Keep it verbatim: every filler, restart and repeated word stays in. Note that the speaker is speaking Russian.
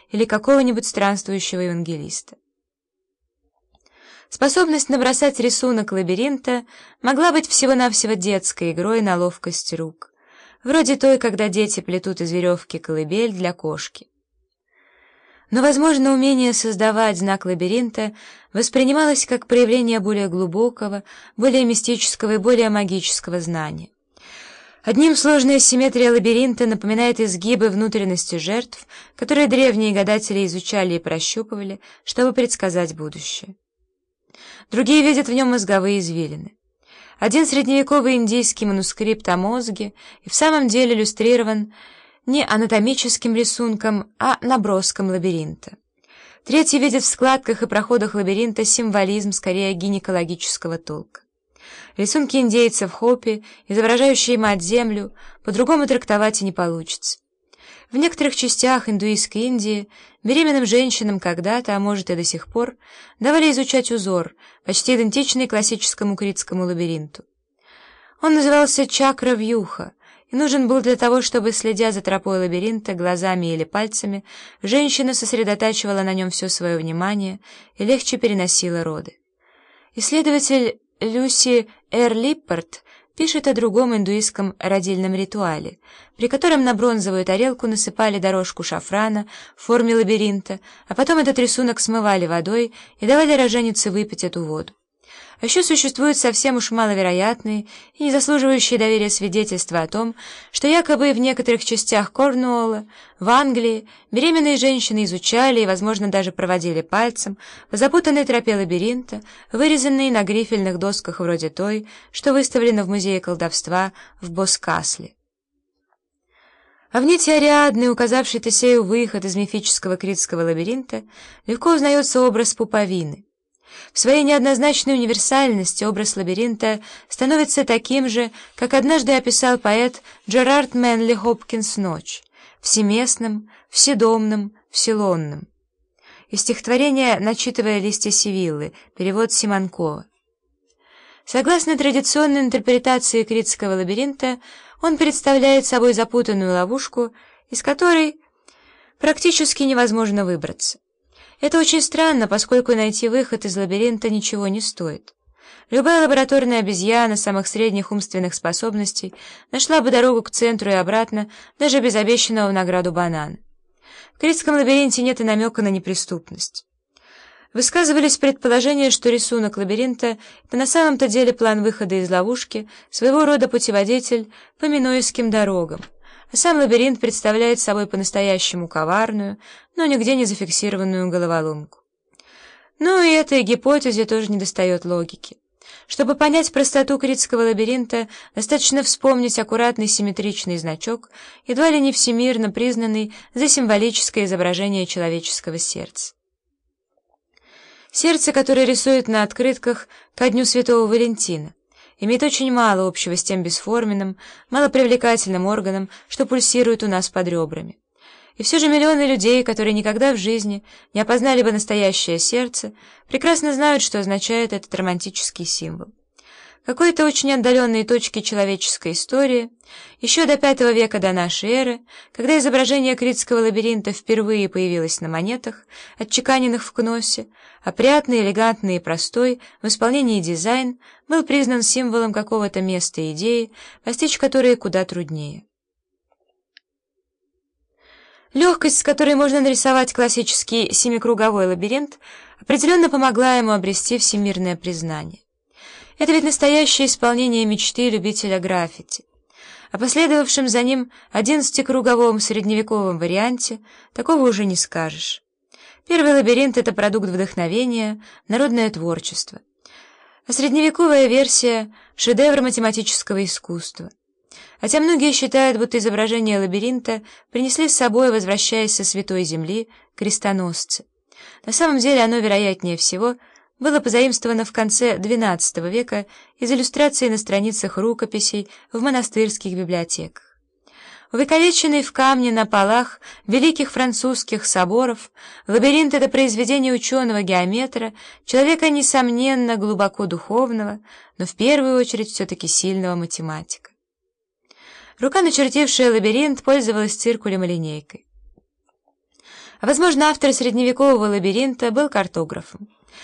или какого-нибудь странствующего евангелиста. Способность набросать рисунок лабиринта могла быть всего-навсего детской игрой на ловкость рук, вроде той, когда дети плетут из веревки колыбель для кошки. Но, возможно, умение создавать знак лабиринта воспринималось как проявление более глубокого, более мистического и более магического знания. Одним сложная симметрия лабиринта напоминает изгибы внутренности жертв, которые древние гадатели изучали и прощупывали, чтобы предсказать будущее. Другие видят в нем мозговые извилины. Один средневековый индийский манускрипт о мозге и в самом деле иллюстрирован не анатомическим рисунком, а наброском лабиринта. Третий видит в складках и проходах лабиринта символизм скорее гинекологического толка. Рисунки индейцев Хопи, изображающие мать-землю, по-другому трактовать и не получится. В некоторых частях индуистской Индии беременным женщинам когда-то, а может и до сих пор, давали изучать узор, почти идентичный классическому критскому лабиринту. Он назывался чакра-вьюха и нужен был для того, чтобы, следя за тропой лабиринта глазами или пальцами, женщина сосредотачивала на нем все свое внимание и легче переносила роды. Исследователь Люси Р. Липпорт пишет о другом индуистском родильном ритуале, при котором на бронзовую тарелку насыпали дорожку шафрана в форме лабиринта, а потом этот рисунок смывали водой и давали роженице выпить эту воду. А еще существуют совсем уж маловероятные и не заслуживающие доверия свидетельства о том, что якобы в некоторых частях Корнуолла, в Англии, беременные женщины изучали и, возможно, даже проводили пальцем по запутанной тропе лабиринта, вырезанной на грифельных досках вроде той, что выставлена в Музее колдовства в Боскасле. А в нити Ариадны, указавшей Тесею выход из мифического критского лабиринта, легко узнается образ пуповины. В своей неоднозначной универсальности образ лабиринта становится таким же, как однажды описал поэт Джерард Мэнли Хопкинс «Ночь» — всеместным, вседомным, вселонным. Из стихотворения «Начитывая листья Севиллы», перевод Симонкова. Согласно традиционной интерпретации критского лабиринта, он представляет собой запутанную ловушку, из которой практически невозможно выбраться. Это очень странно, поскольку найти выход из лабиринта ничего не стоит. Любая лабораторная обезьяна самых средних умственных способностей нашла бы дорогу к центру и обратно, даже без обещанного в награду банана. В критском лабиринте нет и намека на неприступность. Высказывались предположения, что рисунок лабиринта — это на самом-то деле план выхода из ловушки, своего рода путеводитель по минойским дорогам. А сам лабиринт представляет собой по-настоящему коварную, но нигде не зафиксированную головоломку. Но и этой гипотезе тоже недостает логики. Чтобы понять простоту критского лабиринта, достаточно вспомнить аккуратный симметричный значок, едва ли не всемирно признанный за символическое изображение человеческого сердца. Сердце, которое рисуют на открытках ко Дню Святого Валентина, имеет очень мало общего с тем бесформенным, малопривлекательным органом, что пульсирует у нас под ребрами. И все же миллионы людей, которые никогда в жизни не опознали бы настоящее сердце, прекрасно знают, что означает этот романтический символ. В какой-то очень отдаленной точке человеческой истории, еще до пятого века до нашей эры, когда изображение критского лабиринта впервые появилось на монетах, отчеканенных в кносе, опрятный, элегантный и простой в исполнении дизайн был признан символом какого-то места и идеи, постичь которые куда труднее. Легкость, с которой можно нарисовать классический семикруговой лабиринт, определенно помогла ему обрести всемирное признание. Это ведь настоящее исполнение мечты любителя граффити. О последовавшем за ним одиннадцатикруговом средневековом варианте такого уже не скажешь. Первый лабиринт — это продукт вдохновения, народное творчество. А средневековая версия — шедевр математического искусства. Хотя многие считают, будто изображение лабиринта принесли с собой, возвращаясь со Святой Земли, крестоносцы. На самом деле оно, вероятнее всего, было позаимствовано в конце двенадцатого века из иллюстраций на страницах рукописей в монастырских библиотеках. Увековеченный в камне на полах великих французских соборов, лабиринт — это произведение ученого-геометра, человека, несомненно, глубоко духовного, но в первую очередь все-таки сильного математика. Рука, начертившая лабиринт, пользовалась циркулем и линейкой. Возможно, автор средневекового лабиринта был картографом.